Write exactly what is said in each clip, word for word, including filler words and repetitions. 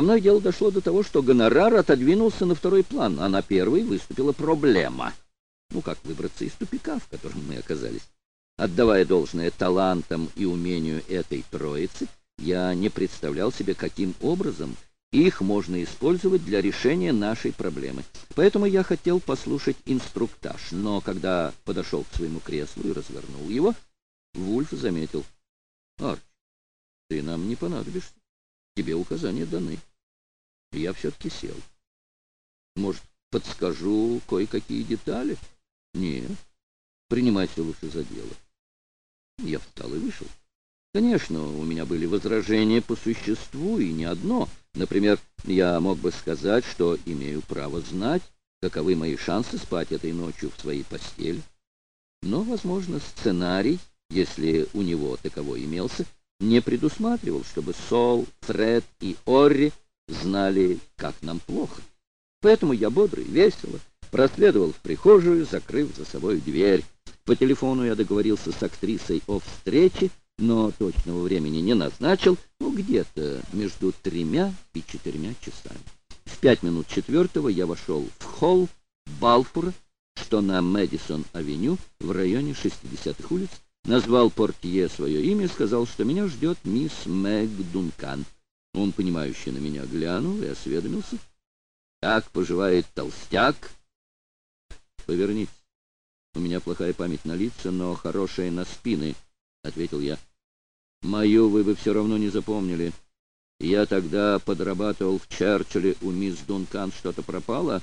мной дело дошло до того, что гонорар отодвинулся на второй план, а на первый выступила проблема. Ну, как выбраться из тупика, в котором мы оказались? Отдавая должное талантам и умению этой троицы, я не представлял себе, каким образом их можно использовать для решения нашей проблемы. Поэтому я хотел послушать инструктаж, но когда подошел к своему креслу и развернул его, Вульф заметил: «Арчи, ты нам не понадобишься. Тебе указания даны». Я все-таки сел. «Может, подскажу кое-какие детали?» «Нет, принимайся лучше за дело». Я встал и вышел. Конечно, у меня были возражения по существу, и не одно. Например, я мог бы сказать, что имею право знать, каковы мои шансы спать этой ночью в своей постели. Но, возможно, сценарий, если у него таковой имелся, не предусматривал, чтобы Сол, Фред и Орри знали, как нам плохо. Поэтому я бодро и весело проследовал в прихожую, закрыв за собой дверь. По телефону я договорился с актрисой о встрече, но точного времени не назначил, ну, где-то между тремя и четырьмя часами. В пять минут четвертого я вошел в холл Балфура, что на Мэдисон-авеню в районе шестидесятых улиц, назвал портье свое имя и сказал, что меня ждет мисс Мэг Дункан. Он, понимающе на меня глянул и осведомился: «Как поживает толстяк?» «Поверните. У меня плохая память на лица, но хорошая на спины», — ответил я. «Мою вы бы все равно не запомнили. Я тогда подрабатывал в Черчилле, у мисс Дункан что-то пропало».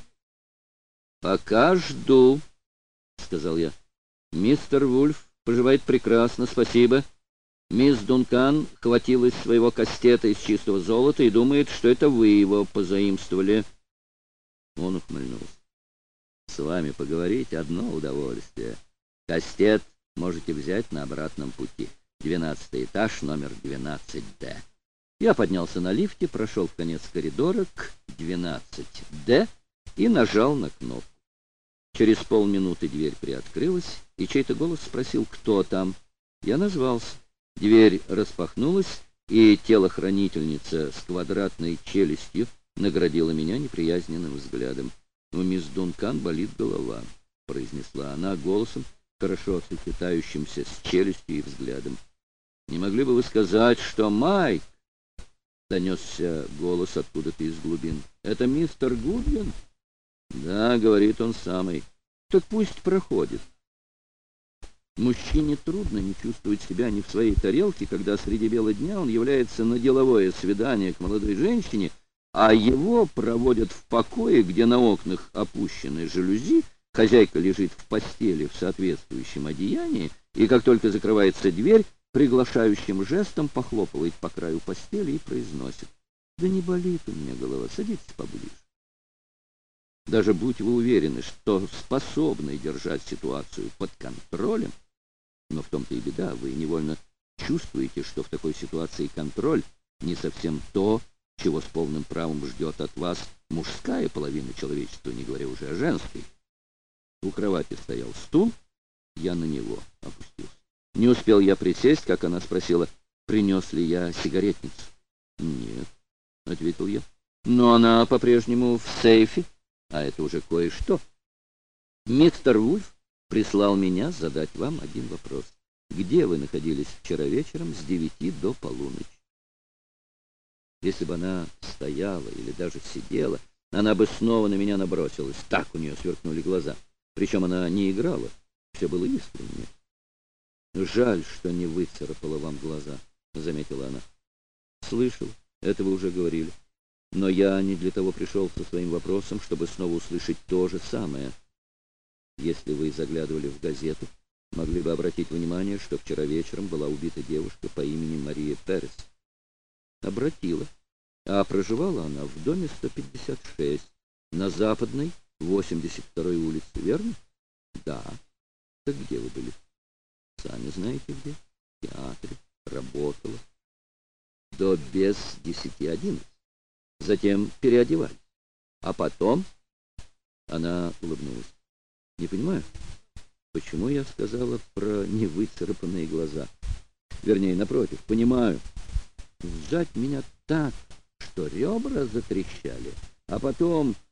«Пока жду», — сказал я. «Мистер Вульф поживает прекрасно, спасибо. Мисс Дункан хватилась своего кастета из чистого золота и думает, что это вы его позаимствовали». Он ухмыльнулся. «С вами поговорить — одно удовольствие. Кастет можете взять на обратном пути. Двенадцатый этаж, номер двенадцать Д». Я поднялся на лифте, прошел в конец коридора к двенадцать Д и нажал на кнопку. Через полминуты дверь приоткрылась, и чей-то голос спросил, кто там. Я назвался. Дверь распахнулась, и телохранительница с квадратной челюстью наградила меня неприязненным взглядом. «У мисс Дункан болит голова», — произнесла она голосом, хорошо сочетающимся с челюстью и взглядом. «Не могли бы вы сказать, что Майк?» — донесся голос откуда-то из глубин. «Это мистер Гудвин?» «Да, — говорит он самый». «Так пусть проходит». Мужчине трудно не чувствовать себя не в своей тарелке, когда среди бела дня он является на деловое свидание к молодой женщине, а его проводят в покое, где на окнах опущены жалюзи, хозяйка лежит в постели в соответствующем одеянии, и как только закрывается дверь, приглашающим жестом похлопывает по краю постели и произносит: «Да не болит у меня голова, садитесь поближе». Даже будь вы уверены, что способны держать ситуацию под контролем, но в том-то и беда, вы невольно чувствуете, что в такой ситуации контроль не совсем то, чего с полным правом ждет от вас мужская половина человечества, не говоря уже о женской. У кровати стоял стул, я на него опустился. Не успел я присесть, как она спросила, принес ли я сигаретницу. «Нет», — ответил я, — «но она по-прежнему в сейфе, а это уже кое-что. Мистер Вульф прислал меня задать вам один вопрос. Где вы находились вчера вечером с девяти до полуночи?» Если бы она стояла или даже сидела, она бы снова на меня набросилась. Так у нее сверкнули глаза. Причем она не играла, все было искренне. «Жаль, что не выцарапала вам глаза», — заметила она. «Слышал, это вы уже говорили. Но я не для того пришел со своим вопросом, чтобы снова услышать то же самое. Если вы заглядывали в газету, могли бы обратить внимание, что вчера вечером была убита девушка по имени Мария Перес». «Обратила. А проживала она в доме сто пятьдесят шесть, на Западной, восемьдесят второй улице, верно?» «Да». «Так где вы были?» «Сами знаете где. В театре. Работала. До без десяти одиннадцать. Затем переодевались. А потом...» Она улыбнулась. «Не понимаю, почему я сказала про невыцарапанные глаза? Вернее, напротив, понимаю. Сжать меня так, что ребра затрещали, а потом